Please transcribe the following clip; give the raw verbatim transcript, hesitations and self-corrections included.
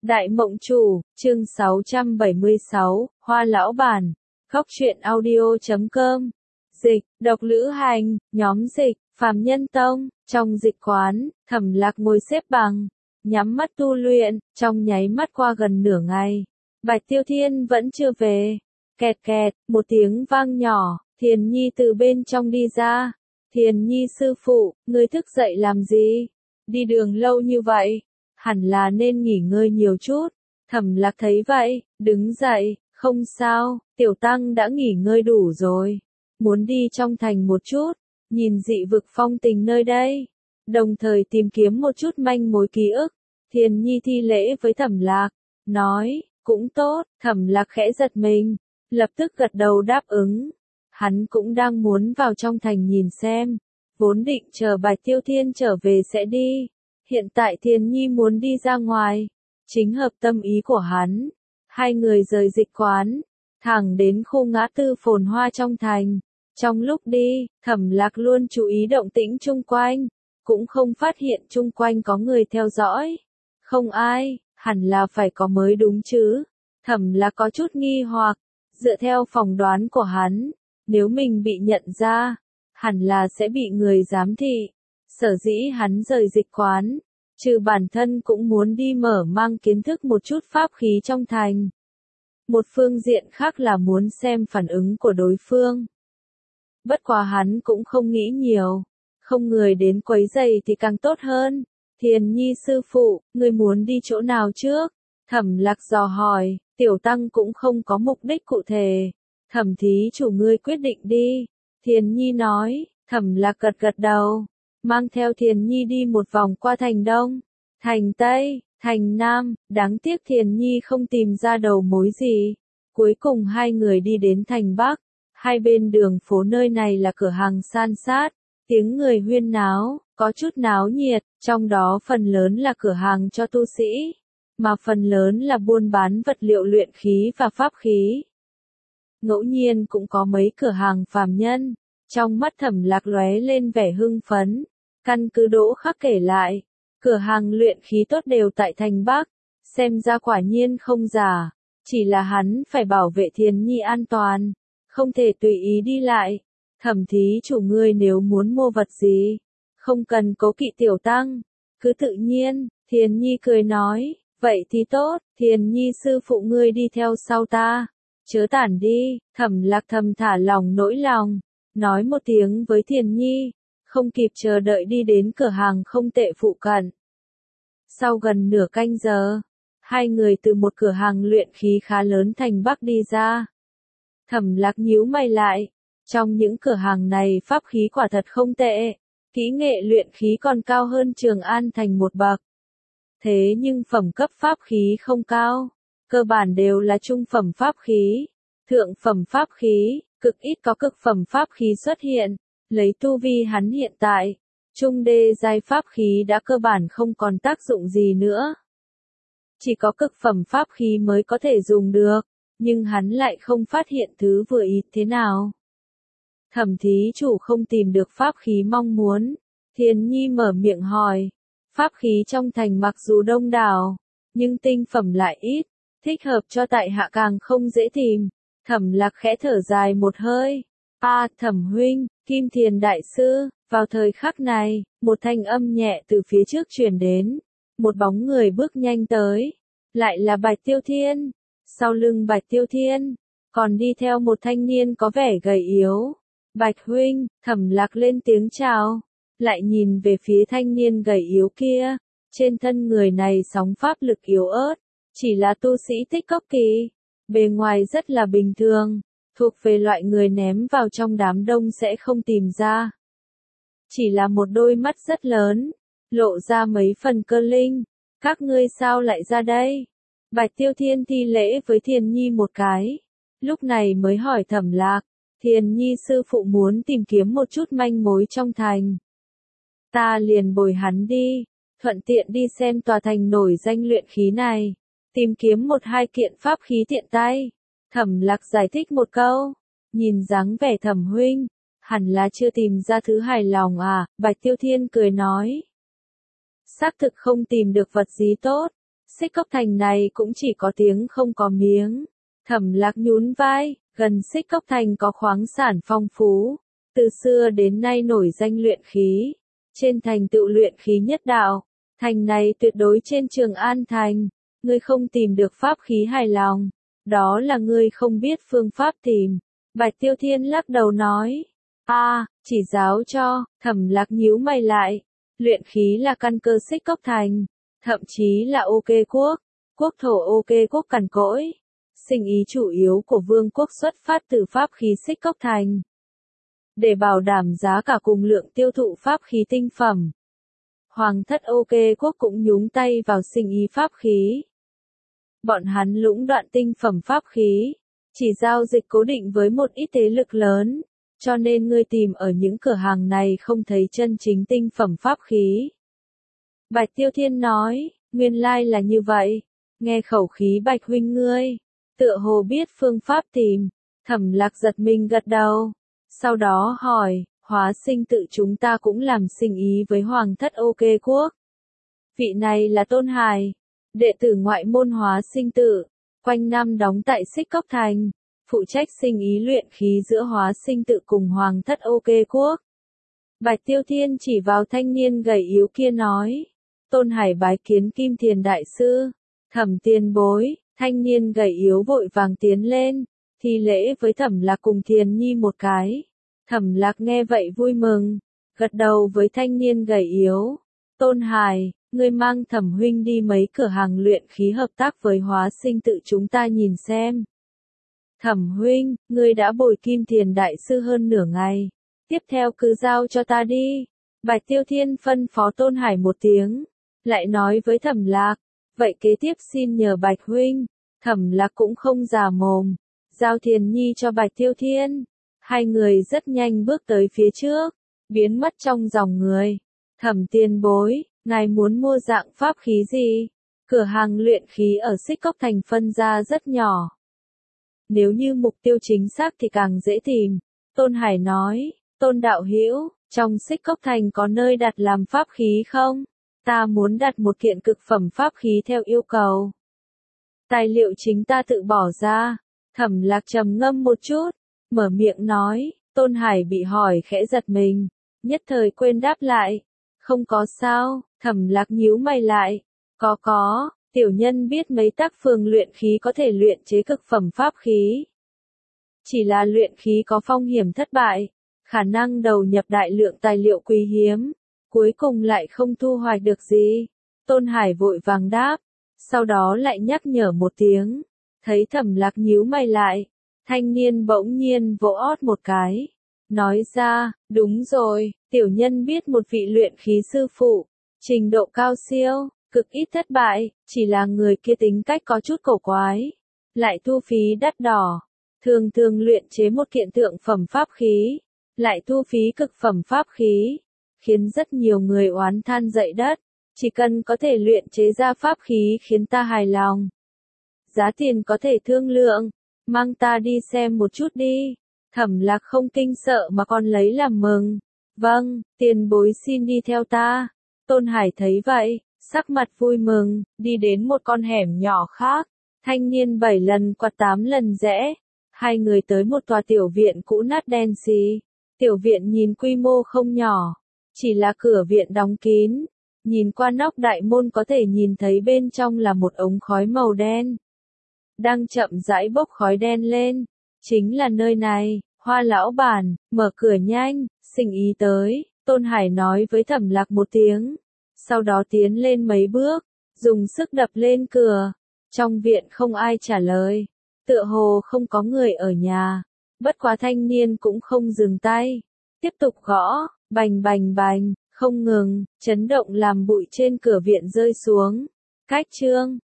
Đại Mộng Chủ, chương sáu trăm bảy mươi sáu, Hoa Lão Bản, Góc truyện audio chấm com. Dịch, độc lữ hành, nhóm dịch, phàm nhân tông, trong dịch quán, Thẩm Lạc ngồi xếp bằng, nhắm mắt tu luyện, trong nháy mắt qua gần nửa ngày. Bạch Tiêu Thiên vẫn chưa về. Kẹt kẹt, một tiếng vang nhỏ, Thiền Nhi từ bên trong đi ra. Thiền Nhi sư phụ, ngươi thức dậy làm gì? Đi đường lâu như vậy, hẳn là nên nghỉ ngơi nhiều chút. Thẩm Lạc thấy vậy, đứng dậy, không sao, tiểu tăng đã nghỉ ngơi đủ rồi. Muốn đi trong thành một chút, nhìn dị vực phong tình nơi đây, đồng thời tìm kiếm một chút manh mối ký ức. Thiền Nhi thi lễ với Thẩm Lạc, nói, cũng tốt. Thẩm Lạc khẽ giật mình, lập tức gật đầu đáp ứng. Hắn cũng đang muốn vào trong thành nhìn xem, vốn định chờ Bạch Tiêu Thiên trở về sẽ đi. Hiện tại Thiền Nhi muốn đi ra ngoài, chính hợp tâm ý của hắn. Hai người rời dịch quán, thẳng đến khu ngã tư phồn hoa trong thành. Trong lúc đi, Thẩm Lạc luôn chú ý động tĩnh chung quanh, cũng không phát hiện chung quanh có người theo dõi. Không ai, hẳn là phải có mới đúng chứ. Thẩm Lạc có chút nghi hoặc, dựa theo phỏng đoán của hắn, nếu mình bị nhận ra, hẳn là sẽ bị người giám thị. Sở dĩ hắn rời dịch quán, trừ bản thân cũng muốn đi mở mang kiến thức một chút pháp khí trong thành. Một phương diện khác là muốn xem phản ứng của đối phương. Bất quá hắn cũng không nghĩ nhiều, không người đến quấy rầy thì càng tốt hơn. Thiền Nhi sư phụ, ngươi muốn đi chỗ nào trước? Thẩm Lạc dò hỏi, tiểu tăng cũng không có mục đích cụ thể. Thẩm thí chủ ngươi quyết định đi. Thiền Nhi nói. Thẩm Lạc gật gật đầu, mang theo Thiền Nhi đi một vòng qua thành Đông, thành Tây, thành Nam. Đáng tiếc Thiền Nhi không tìm ra đầu mối gì. Cuối cùng hai người đi đến thành Bắc. Hai bên đường phố nơi này là cửa hàng san sát, tiếng người huyên náo, có chút náo nhiệt, trong đó phần lớn là cửa hàng cho tu sĩ, mà phần lớn là buôn bán vật liệu luyện khí và pháp khí. Ngẫu nhiên cũng có mấy cửa hàng phàm nhân. Trong mắt Thẩm Lạc lóe lên vẻ hưng phấn. Căn cứ Đỗ Khắc kể lại, cửa hàng luyện khí tốt đều tại thành Bắc, xem ra quả nhiên không giả, chỉ là hắn phải bảo vệ Thiền Nhi an toàn, không thể tùy ý đi lại. Thẩm thí chủ ngươi nếu muốn mua vật gì, không cần cố kỵ tiểu tăng, cứ tự nhiên. Thiền Nhi cười nói, vậy thì tốt. Thiền Nhi sư phụ ngươi đi theo sau ta, chớ tản đi. Thẩm Lạc thầm thả lòng nỗi lòng, nói một tiếng với Thiền Nhi, không kịp chờ đợi đi đến cửa hàng không tệ phụ cận. Sau gần nửa canh giờ, hai người từ một cửa hàng luyện khí khá lớn thành Bắc đi ra. Thẩm Lạc nhíu mày lại, trong những cửa hàng này pháp khí quả thật không tệ, kỹ nghệ luyện khí còn cao hơn Trường An thành một bậc. Thế nhưng phẩm cấp pháp khí không cao, cơ bản đều là trung phẩm pháp khí, thượng phẩm pháp khí, cực ít có cực phẩm pháp khí xuất hiện. Lấy tu vi hắn hiện tại, trung đê giai pháp khí đã cơ bản không còn tác dụng gì nữa. Chỉ có cực phẩm pháp khí mới có thể dùng được, nhưng hắn lại không phát hiện thứ vừa ý thế nào. Thẩm thí chủ không tìm được pháp khí mong muốn. Thiền Nhi mở miệng hỏi. Pháp khí trong thành mặc dù đông đảo, nhưng tinh phẩm lại ít, thích hợp cho tại hạ càng không dễ tìm. Thẩm Lạc khẽ thở dài một hơi. A à, Thẩm huynh, Kim Thiền đại sư. Vào thời khắc này, một thanh âm nhẹ từ phía trước truyền đến. Một bóng người bước nhanh tới. Lại là Bạch Tiêu Thiên. Sau lưng Bạch Tiêu Thiên, còn đi theo một thanh niên có vẻ gầy yếu. Bạch huynh. Thẩm Lạc lên tiếng chào, lại nhìn về phía thanh niên gầy yếu kia. Trên thân người này sóng pháp lực yếu ớt, chỉ là tu sĩ tích cốc kỳ. Bề ngoài rất là bình thường, thuộc về loại người ném vào trong đám đông sẽ không tìm ra. Chỉ là một đôi mắt rất lớn, lộ ra mấy phần cơ linh. Các ngươi sao lại ra đây? Bạch Tiêu Thiên thi lễ với Thiền Nhi một cái, lúc này mới hỏi Thẩm Lạc. Thiền Nhi sư phụ muốn tìm kiếm một chút manh mối trong thành. Ta liền bồi hắn đi, thuận tiện đi xem tòa thành nổi danh luyện khí này, tìm kiếm một hai kiện pháp khí tiện tay. Thẩm Lạc giải thích một câu, nhìn dáng vẻ Thẩm huynh, hẳn là chưa tìm ra thứ hài lòng à. Bạch Tiêu Thiên cười nói, xác thực không tìm được vật gì tốt, Xích Cốc Thành này cũng chỉ có tiếng không có miếng. Thẩm Lạc nhún vai, gần Xích Cốc Thành có khoáng sản phong phú, từ xưa đến nay nổi danh luyện khí, trên thành tựu luyện khí nhất đạo, thành này tuyệt đối trên Trường An Thành, ngươi không tìm được pháp khí hài lòng, đó là ngươi không biết phương pháp tìm. Bạch Tiêu Thiên lắc đầu nói, a, chỉ giáo cho. Thẩm Lạc nhíu mày lại, luyện khí là căn cơ Xích Cốc Thành, thậm chí là OK quốc, quốc thổ OK quốc cằn cỗi. Sinh ý chủ yếu của vương quốc xuất phát từ pháp khí Xích Cốc Thành. Để bảo đảm giá cả cùng lượng tiêu thụ pháp khí tinh phẩm, Hoàng thất OK quốc cũng nhúng tay vào sinh ý pháp khí. Bọn hắn lũng đoạn tinh phẩm pháp khí, chỉ giao dịch cố định với một ít thế lực lớn, cho nên ngươi tìm ở những cửa hàng này không thấy chân chính tinh phẩm pháp khí. Bạch Tiêu Thiên nói, nguyên lai là như vậy, nghe khẩu khí Bạch huynh ngươi, tựa hồ biết phương pháp tìm. Thẩm Lạc giật mình gật đầu, sau đó hỏi, Hóa Sinh tự chúng ta cũng làm sinh ý với Hoàng thất OK quốc. Vị này là Tôn Hải, đệ tử ngoại môn Hóa Sinh tự, quanh năm đóng tại Xích Cốc Thành, phụ trách sinh ý luyện khí giữa Hóa Sinh tự cùng Hoàng thất OK quốc. Bạch Tiêu Thiên chỉ vào thanh niên gầy yếu kia nói, Tôn Hải bái kiến Kim Thiền đại sư. Thẩm tiền bối. Thanh niên gầy yếu vội vàng tiến lên, thi lễ với Thẩm Lạc cùng Thiền Nhi một cái. Thẩm Lạc nghe vậy vui mừng, gật đầu với thanh niên gầy yếu. Tôn Hải, ngươi mang Thẩm huynh đi mấy cửa hàng luyện khí hợp tác với Hóa Sinh tự chúng ta nhìn xem. Thẩm huynh, ngươi đã bồi Kim Thiền đại sư hơn nửa ngày, tiếp theo cứ giao cho ta đi. Bạch Tiêu Thiên phân phó Tôn Hải một tiếng, lại nói với Thẩm Lạc. Vậy kế tiếp xin nhờ Bạch huynh. Thẩm Lạc cũng không già mồm, giao Thiền Nhi cho Bạch Tiêu Thiên. Hai người rất nhanh bước tới phía trước, biến mất trong dòng người. Thẩm tiền bối, ngài muốn mua dạng pháp khí gì? Cửa hàng luyện khí ở Xích Cốc Thành phân ra rất nhỏ. Nếu như mục tiêu chính xác thì càng dễ tìm. Tôn Hải nói, Tôn đạo hữu, trong Xích Cốc Thành có nơi đặt làm pháp khí không? Ta muốn đặt một kiện cực phẩm pháp khí theo yêu cầu. Tài liệu chính ta tự bỏ ra. Thẩm Lạc trầm ngâm một chút, mở miệng nói. Tôn Hải bị hỏi khẽ giật mình, nhất thời quên đáp lại. Không có sao. Thẩm Lạc nhíu mày lại. Có có, tiểu nhân biết mấy tác phường luyện khí có thể luyện chế cực phẩm pháp khí. Chỉ là luyện khí có phong hiểm thất bại, khả năng đầu nhập đại lượng tài liệu quý hiếm, cuối cùng lại không thu hoạch được gì. Tôn Hải vội vàng đáp, sau đó lại nhắc nhở một tiếng. Thấy Thẩm Lạc nhíu mày lại, thanh niên bỗng nhiên vỗ ót một cái, nói ra, đúng rồi, tiểu nhân biết một vị luyện khí sư phụ, trình độ cao siêu, cực ít thất bại, chỉ là người kia tính cách có chút cổ quái, lại thu phí đắt đỏ, thường thường luyện chế một kiện thượng phẩm pháp khí, lại thu phí cực phẩm pháp khí, khiến rất nhiều người oán than dậy đất, chỉ cần có thể luyện chế ra pháp khí khiến ta hài lòng. Giá tiền có thể thương lượng, mang ta đi xem một chút đi. Thẩm Lạc không kinh sợ mà còn lấy làm mừng. Vâng, tiền bối xin đi theo ta. Tôn Hải thấy vậy, sắc mặt vui mừng, đi đến một con hẻm nhỏ khác. Thanh niên bảy lần quạt tám lần rẽ. Hai người tới một tòa tiểu viện cũ nát đen xì. Tiểu viện nhìn quy mô không nhỏ, chỉ là cửa viện đóng kín. Nhìn qua nóc đại môn có thể nhìn thấy bên trong là một ống khói màu đen. Đang chậm rãi bốc khói đen lên. Chính là nơi này. Hoa lão bản, mở cửa nhanh, sinh ý tới. Tôn Hải nói với Thẩm Lạc một tiếng. Sau đó tiến lên mấy bước, dùng sức đập lên cửa. Trong viện không ai trả lời. Tựa hồ không có người ở nhà. Bất quá thanh niên cũng không dừng tay. Tiếp tục gõ, bành bành bành, không ngừng, chấn động làm bụi trên cửa viện rơi xuống. Cách chương